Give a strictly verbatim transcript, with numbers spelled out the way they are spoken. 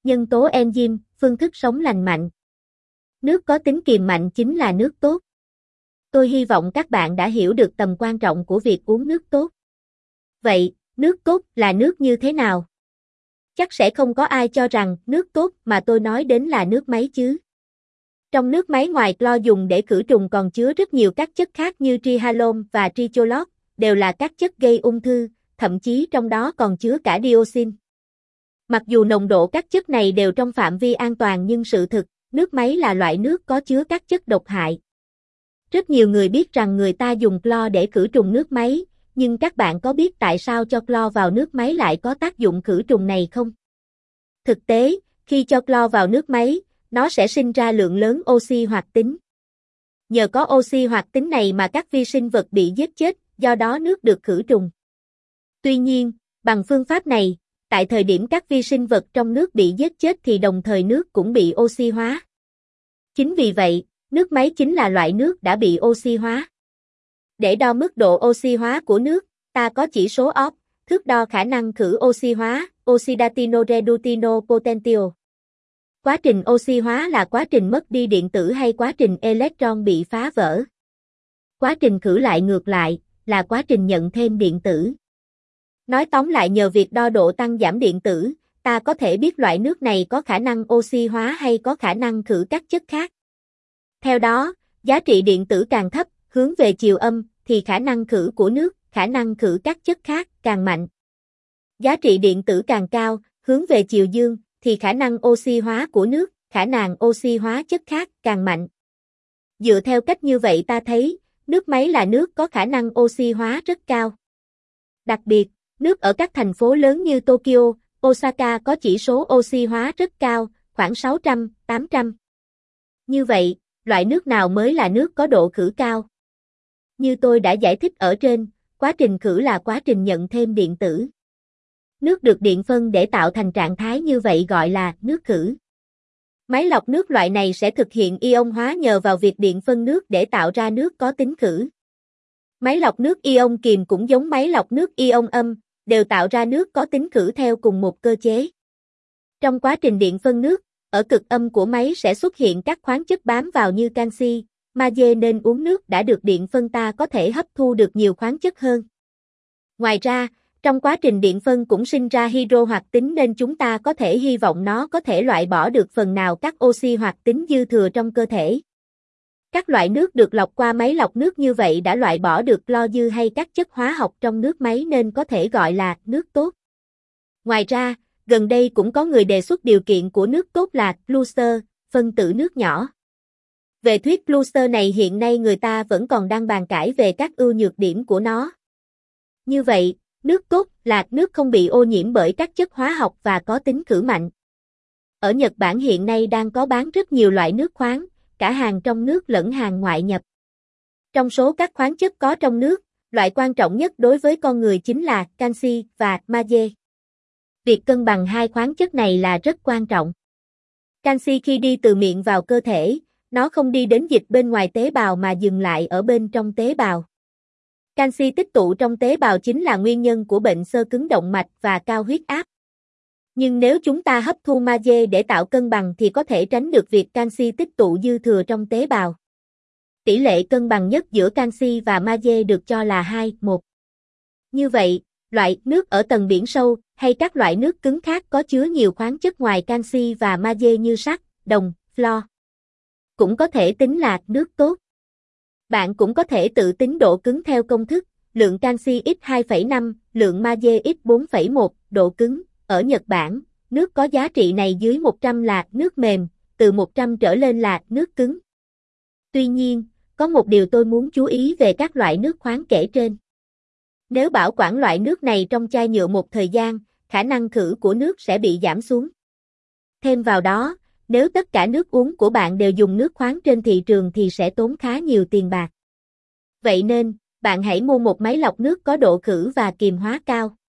Nhân tố enzyme, phương thức sống lành mạnh. Nước có tính kiềm mạnh chính là nước tốt. Tôi hy vọng các bạn đã hiểu được tầm quan trọng của việc uống nước tốt. Vậy, nước tốt là nước như thế nào? Chắc sẽ không có ai cho rằng nước tốt mà tôi nói đến là nước máy chứ. Trong nước máy ngoài clo dùng để khử trùng còn chứa rất nhiều các chất khác như trihalon và tricholot, đều là các chất gây ung thư, thậm chí trong đó còn chứa cả dioxin. Mặc dù nồng độ các chất này đều trong phạm vi an toàn nhưng sự thực, nước máy là loại nước có chứa các chất độc hại. Rất nhiều người biết rằng người ta dùng clo để khử trùng nước máy, nhưng các bạn có biết tại sao cho clo vào nước máy lại có tác dụng khử trùng này không? Thực tế, khi cho clo vào nước máy, nó sẽ sinh ra lượng lớn oxy hoạt tính. Nhờ có oxy hoạt tính này mà các vi sinh vật bị giết chết, do đó nước được khử trùng. Tuy nhiên, bằng phương pháp này, tại thời điểm các vi sinh vật trong nước bị giết chết thì đồng thời nước cũng bị oxy hóa. Chính vì vậy, nước máy chính là loại nước đã bị oxy hóa. Để đo mức độ oxy hóa của nước, ta có chỉ số O P, thước đo khả năng khử oxy hóa, Oxidatino-Reductino Potential. Quá trình oxy hóa là quá trình mất đi điện tử hay quá trình electron bị phá vỡ. Quá trình khử lại ngược lại, là quá trình nhận thêm điện tử. Nói tóm lại nhờ việc đo độ tăng giảm điện tử, ta có thể biết loại nước này có khả năng oxy hóa hay có khả năng khử các chất khác. Theo đó, giá trị điện tử càng thấp, hướng về chiều âm, thì khả năng khử của nước, khả năng khử các chất khác, càng mạnh. Giá trị điện tử càng cao, hướng về chiều dương, thì khả năng oxy hóa của nước, khả năng oxy hóa chất khác, càng mạnh. Dựa theo cách như vậy ta thấy, nước máy là nước có khả năng oxy hóa rất cao. Đặc biệt, nước ở các thành phố lớn như Tokyo, Osaka có chỉ số oxy hóa rất cao, khoảng sáu trăm đến tám trăm. Như vậy, loại nước nào mới là nước có độ khử cao? Như tôi đã giải thích ở trên, quá trình khử là quá trình nhận thêm điện tử. Nước được điện phân để tạo thành trạng thái như vậy gọi là nước khử. Máy lọc nước loại này sẽ thực hiện ion hóa nhờ vào việc điện phân nước để tạo ra nước có tính khử. Máy lọc nước ion kiềm cũng giống máy lọc nước ion âm, đều tạo ra nước có tính khử theo cùng một cơ chế. Trong quá trình điện phân nước, ở cực âm của máy sẽ xuất hiện các khoáng chất bám vào như canxi, magie nên uống nước đã được điện phân ta có thể hấp thu được nhiều khoáng chất hơn. Ngoài ra, trong quá trình điện phân cũng sinh ra hydro hoạt tính nên chúng ta có thể hy vọng nó có thể loại bỏ được phần nào các oxy hoạt tính dư thừa trong cơ thể. Các loại nước được lọc qua máy lọc nước như vậy đã loại bỏ được clo dư hay các chất hóa học trong nước máy nên có thể gọi là nước tốt. Ngoài ra, gần đây cũng có người đề xuất điều kiện của nước tốt là cluster, phân tử nước nhỏ. Về thuyết cluster này hiện nay người ta vẫn còn đang bàn cãi về các ưu nhược điểm của nó. Như vậy, nước tốt là nước không bị ô nhiễm bởi các chất hóa học và có tính khử mạnh. Ở Nhật Bản hiện nay đang có bán rất nhiều loại nước khoáng, cả hàng trong nước lẫn hàng ngoại nhập. Trong số các khoáng chất có trong nước, loại quan trọng nhất đối với con người chính là canxi và magie. Việc cân bằng hai khoáng chất này là rất quan trọng. Canxi khi đi từ miệng vào cơ thể, nó không đi đến dịch bên ngoài tế bào mà dừng lại ở bên trong tế bào. Canxi tích tụ trong tế bào chính là nguyên nhân của bệnh xơ cứng động mạch và cao huyết áp. Nhưng nếu chúng ta hấp thu magie để tạo cân bằng thì có thể tránh được việc canxi tích tụ dư thừa trong tế bào. Tỷ lệ cân bằng nhất giữa canxi và magie được cho là hai một. Như vậy, loại nước ở tầng biển sâu hay các loại nước cứng khác có chứa nhiều khoáng chất ngoài canxi và magie như sắt, đồng, flo cũng có thể tính là nước tốt. Bạn cũng có thể tự tính độ cứng theo công thức, lượng canxi x hai phẩy năm, lượng magie x bốn phẩy một, độ cứng. Ở Nhật Bản, nước có giá trị này dưới một trăm là nước mềm, từ một trăm trở lên là nước cứng. Tuy nhiên, có một điều tôi muốn chú ý về các loại nước khoáng kể trên. Nếu bảo quản loại nước này trong chai nhựa một thời gian, khả năng khử của nước sẽ bị giảm xuống. Thêm vào đó, nếu tất cả nước uống của bạn đều dùng nước khoáng trên thị trường thì sẽ tốn khá nhiều tiền bạc. Vậy nên, bạn hãy mua một máy lọc nước có độ khử và kiềm hóa cao.